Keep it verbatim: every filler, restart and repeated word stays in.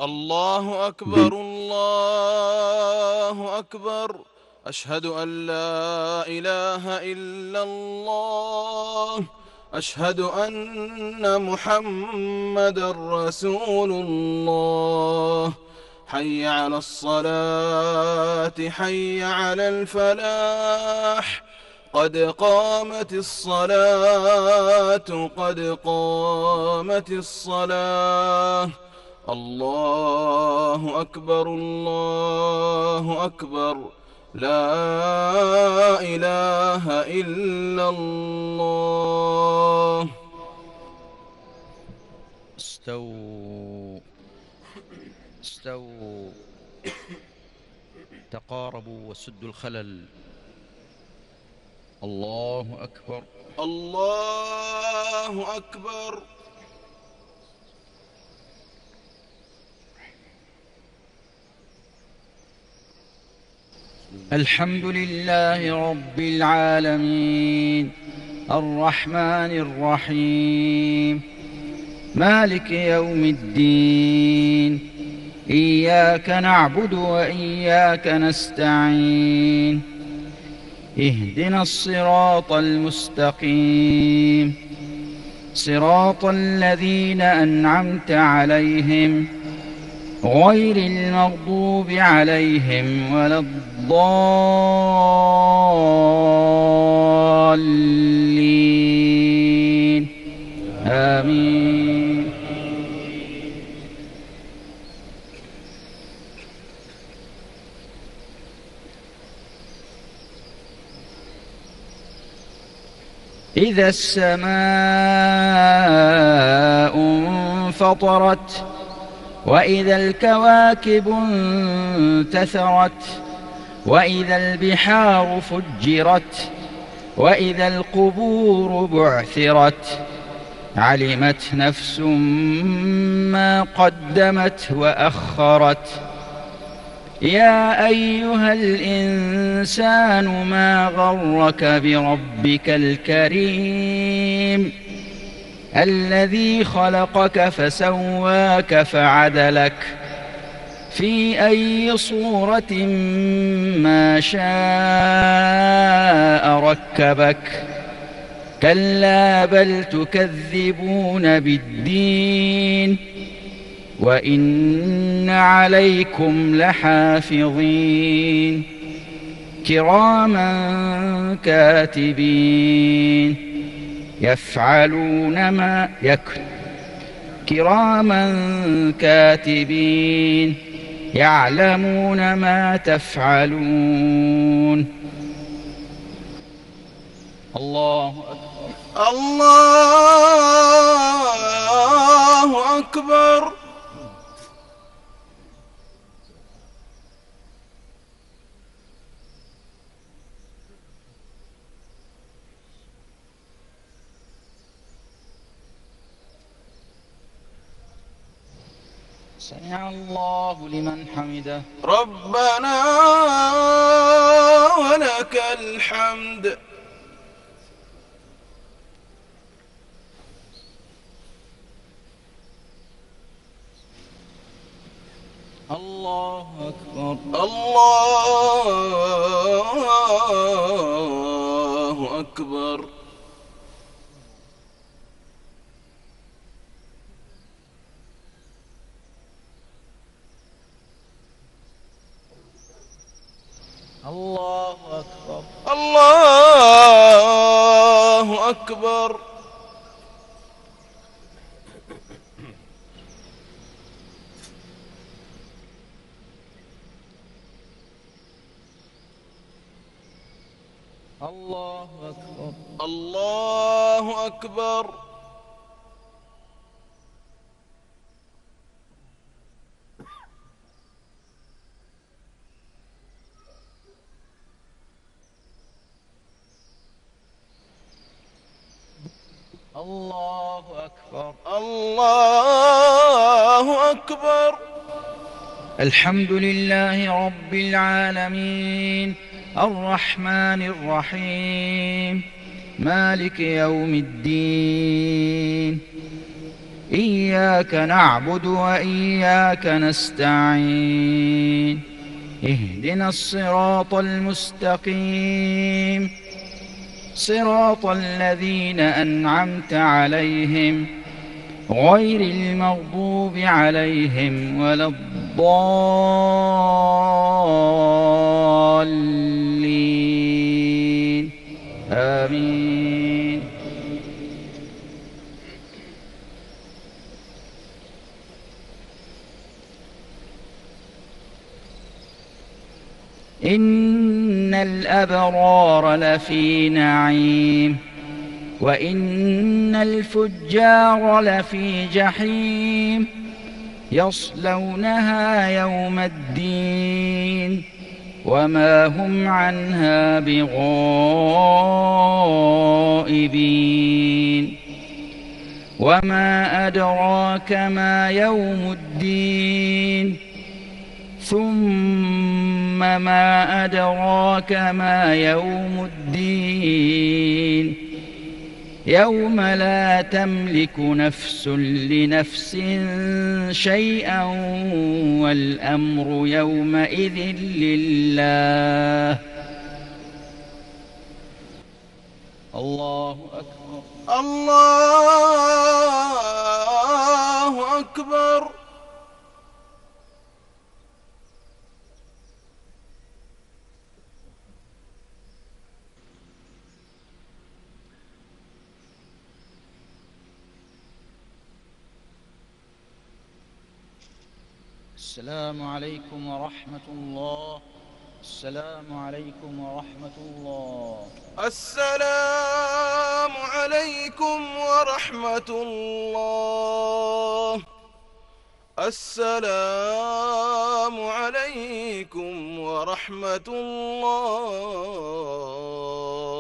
الله أكبر الله أكبر. أشهد أن لا إله إلا الله. أشهد أن محمدًا رسول الله. حي على الصلاة حي على الفلاح. قد قامت الصلاة قد قامت الصلاة. الله أكبر الله أكبر. لا إله إلا الله. استووا استووا تقاربوا وسدوا الخلل. الله أكبر الله أكبر. الحمد لله رب العالمين الرحمن الرحيم مالك يوم الدين. إياك نعبد وإياك نستعين. اهدنا الصراط المستقيم صراط الذين أنعمت عليهم غير المغضوب عليهم ولا الضالين. آمين. إذا السماء انفطرت وإذا الكواكب انتثرت وإذا البحار فجرت وإذا القبور بعثرت. علمت نفس ما قدمت وأخرت. يا أيها الإنسان ما غرك بربك الكريم الذي خلقك فسواك فعدلك في أي صورة ما شاء ركبك. كلا بل تكذبون بالدين وإن عليكم لحافظين كراما كاتبين يفعلون ما يك كراما كاتبين يعلمون ما تفعلون. الله أكبر الله أكبر. سمع الله لمن حمده. ربنا ولك الحمد. الله أكبر الله أكبر. الله أكبر الله أكبر. الله أكبر الله أكبر. الله أكبر الله أكبر. الحمد لله رب العالمين الرحمن الرحيم مالك يوم الدين. إياك نعبد وإياك نستعين اهدنا الصراط المستقيم صراط الذين أنعمت عليهم غير المغضوب عليهم ولا الضالين آمين. إن الأبرار لفي نعيم وإن الفجار لفي جحيم يصلونها يوم الدين وما هم عنها بغائبين. وما أدراك ما يوم الدين ثم ما أدراك ما يوم الدين يوم لا تملك نفس لنفس شيئا والأمر يومئذ لله. الله أكبر. الله أكبر. السلام عليكم ورحمة الله. السلام عليكم ورحمة الله. السلام عليكم ورحمة الله. السلام عليكم ورحمة الله.